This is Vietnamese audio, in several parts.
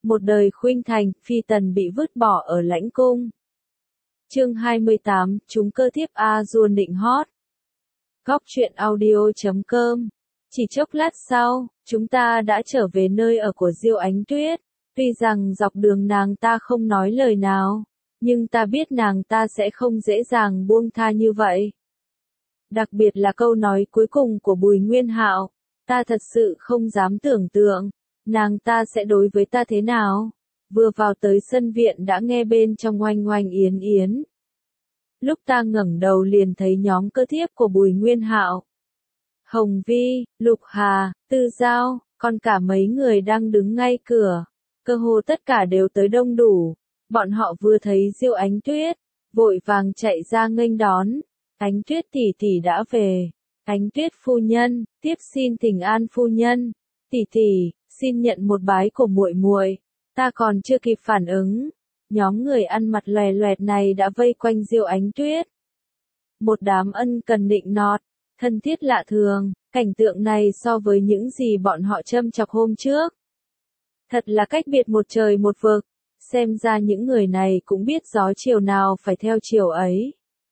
Một đời khuynh thành, phi tần bị vứt bỏ ở lãnh cung. Chương 28, chúng cơ thiếp A Du định hót. Góc truyện audio.com. Chỉ chốc lát sau, chúng ta đã trở về nơi ở của Diêu Ánh Tuyết. Tuy rằng dọc đường nàng ta không nói lời nào, nhưng ta biết nàng ta sẽ không dễ dàng buông tha như vậy. Đặc biệt là câu nói cuối cùng của Bùi Nguyên Hạo, ta thật sự không dám tưởng tượng, nàng ta sẽ đối với ta thế nào. Vừa vào tới sân viện đã nghe bên trong oanh oanh yến yến. Lúc ta ngẩng đầu liền thấy nhóm cơ thiếp của Bùi Nguyên Hạo. Hồng Vi, Lục Hà, Tư Giao, còn cả mấy người đang đứng ngay cửa. Cơ hồ tất cả đều tới đông đủ. Bọn họ vừa thấy Diêu Ánh Tuyết, vội vàng chạy ra nghênh đón. Ánh Tuyết tỷ tỷ đã về. Ánh Tuyết phu nhân, tiếp xin thỉnh an phu nhân. Tỷ tỷ, xin nhận một bái của muội muội. Ta còn chưa kịp phản ứng, nhóm người ăn mặc lòe loẹt này đã vây quanh Diêu Ánh Tuyết. Một đám ân cần nịnh nọt, thân thiết lạ thường, cảnh tượng này so với những gì bọn họ châm chọc hôm trước. Thật là cách biệt một trời một vực, xem ra những người này cũng biết gió chiều nào phải theo chiều ấy.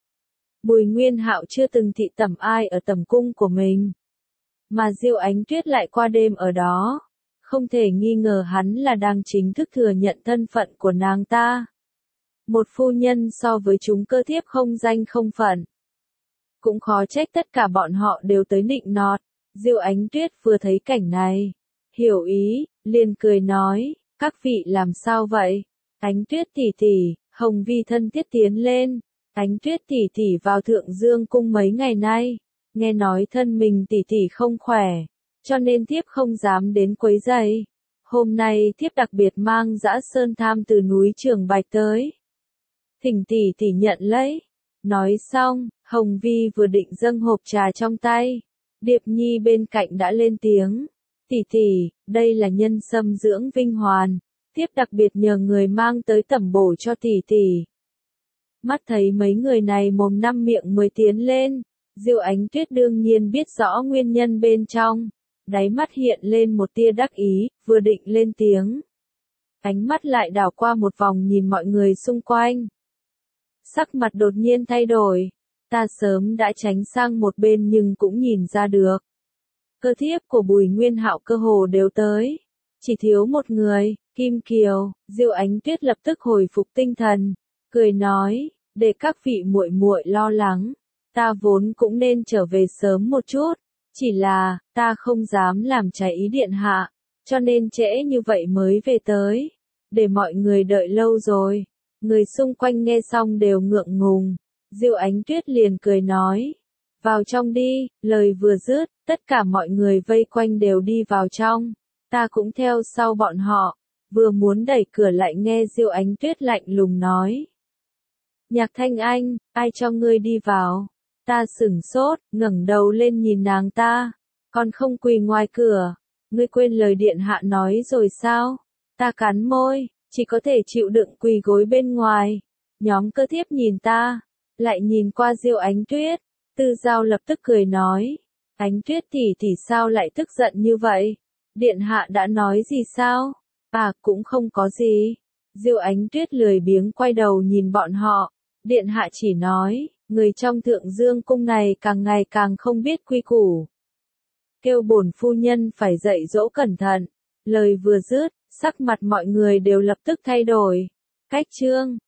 Bùi Nguyên Hạo chưa từng thị tẩm ai ở tẩm cung của mình, mà Diêu Ánh Tuyết lại qua đêm ở đó. Không thể nghi ngờ hắn là đang chính thức thừa nhận thân phận của nàng ta. Một phu nhân so với chúng cơ thiếp không danh không phận. Cũng khó trách tất cả bọn họ đều tới nịnh nọt. Diêu Ánh Tuyết vừa thấy cảnh này, hiểu ý, liền cười nói, các vị làm sao vậy? Ánh Tuyết tỷ tỷ, Hồng Vi thân thiết tiến lên. Ánh Tuyết tỷ tỷ vào Thượng Dương cung mấy ngày nay, nghe nói thân mình tỷ tỷ không khỏe, cho nên thiếp không dám đến quấy rầy. Hôm nay thiếp đặc biệt mang dã sơn tham từ núi Trường Bạch tới. Thỉnh tỷ tỷ nhận lấy. Nói xong, Hồng Vi vừa định dâng hộp trà trong tay, Điệp Nhi bên cạnh đã lên tiếng. Tỷ tỷ, đây là nhân sâm dưỡng vinh hoàn, thiếp đặc biệt nhờ người mang tới tẩm bổ cho tỷ tỷ. Mắt thấy mấy người này mồm năm miệng mới tiến lên, Diêu Ánh Tuyết đương nhiên biết rõ nguyên nhân bên trong. Đáy mắt hiện lên một tia đắc ý, vừa định lên tiếng. Ánh mắt lại đảo qua một vòng nhìn mọi người xung quanh. Sắc mặt đột nhiên thay đổi. Ta sớm đã tránh sang một bên nhưng cũng nhìn ra được. Cơ thiếp của Bùi Nguyên Hạo cơ hồ đều tới. Chỉ thiếu một người, Kim Kiều. Diêu Ánh Tuyết lập tức hồi phục tinh thần, cười nói, để các vị muội muội lo lắng. Ta vốn cũng nên trở về sớm một chút. Chỉ là, ta không dám làm trái ý điện hạ, cho nên trễ như vậy mới về tới. Để mọi người đợi lâu rồi. Người xung quanh nghe xong đều ngượng ngùng. Diêu Ánh Tuyết liền cười nói. Vào trong đi, lời vừa dứt, tất cả mọi người vây quanh đều đi vào trong. Ta cũng theo sau bọn họ. Vừa muốn đẩy cửa lại nghe Diêu Ánh Tuyết lạnh lùng nói. Nhạc Thanh Anh, ai cho ngươi đi vào? Ta sửng sốt, ngẩng đầu lên nhìn nàng ta. Còn không quỳ ngoài cửa. Ngươi quên lời điện hạ nói rồi sao? Ta cắn môi, chỉ có thể chịu đựng quỳ gối bên ngoài. Nhóm cơ thiếp nhìn ta, lại nhìn qua Diêu Ánh Tuyết. Tư Giao lập tức cười nói. Ánh Tuyết tỷ tỷ sao lại tức giận như vậy? Điện hạ đã nói gì sao? À, cũng không có gì. Diêu Ánh Tuyết lười biếng quay đầu nhìn bọn họ. Điện hạ chỉ nói, người trong Thượng Dương cung này càng ngày càng không biết quy củ. Kêu bổn phu nhân phải dạy dỗ cẩn thận. Lời vừa dứt, sắc mặt mọi người đều lập tức thay đổi. Cách chương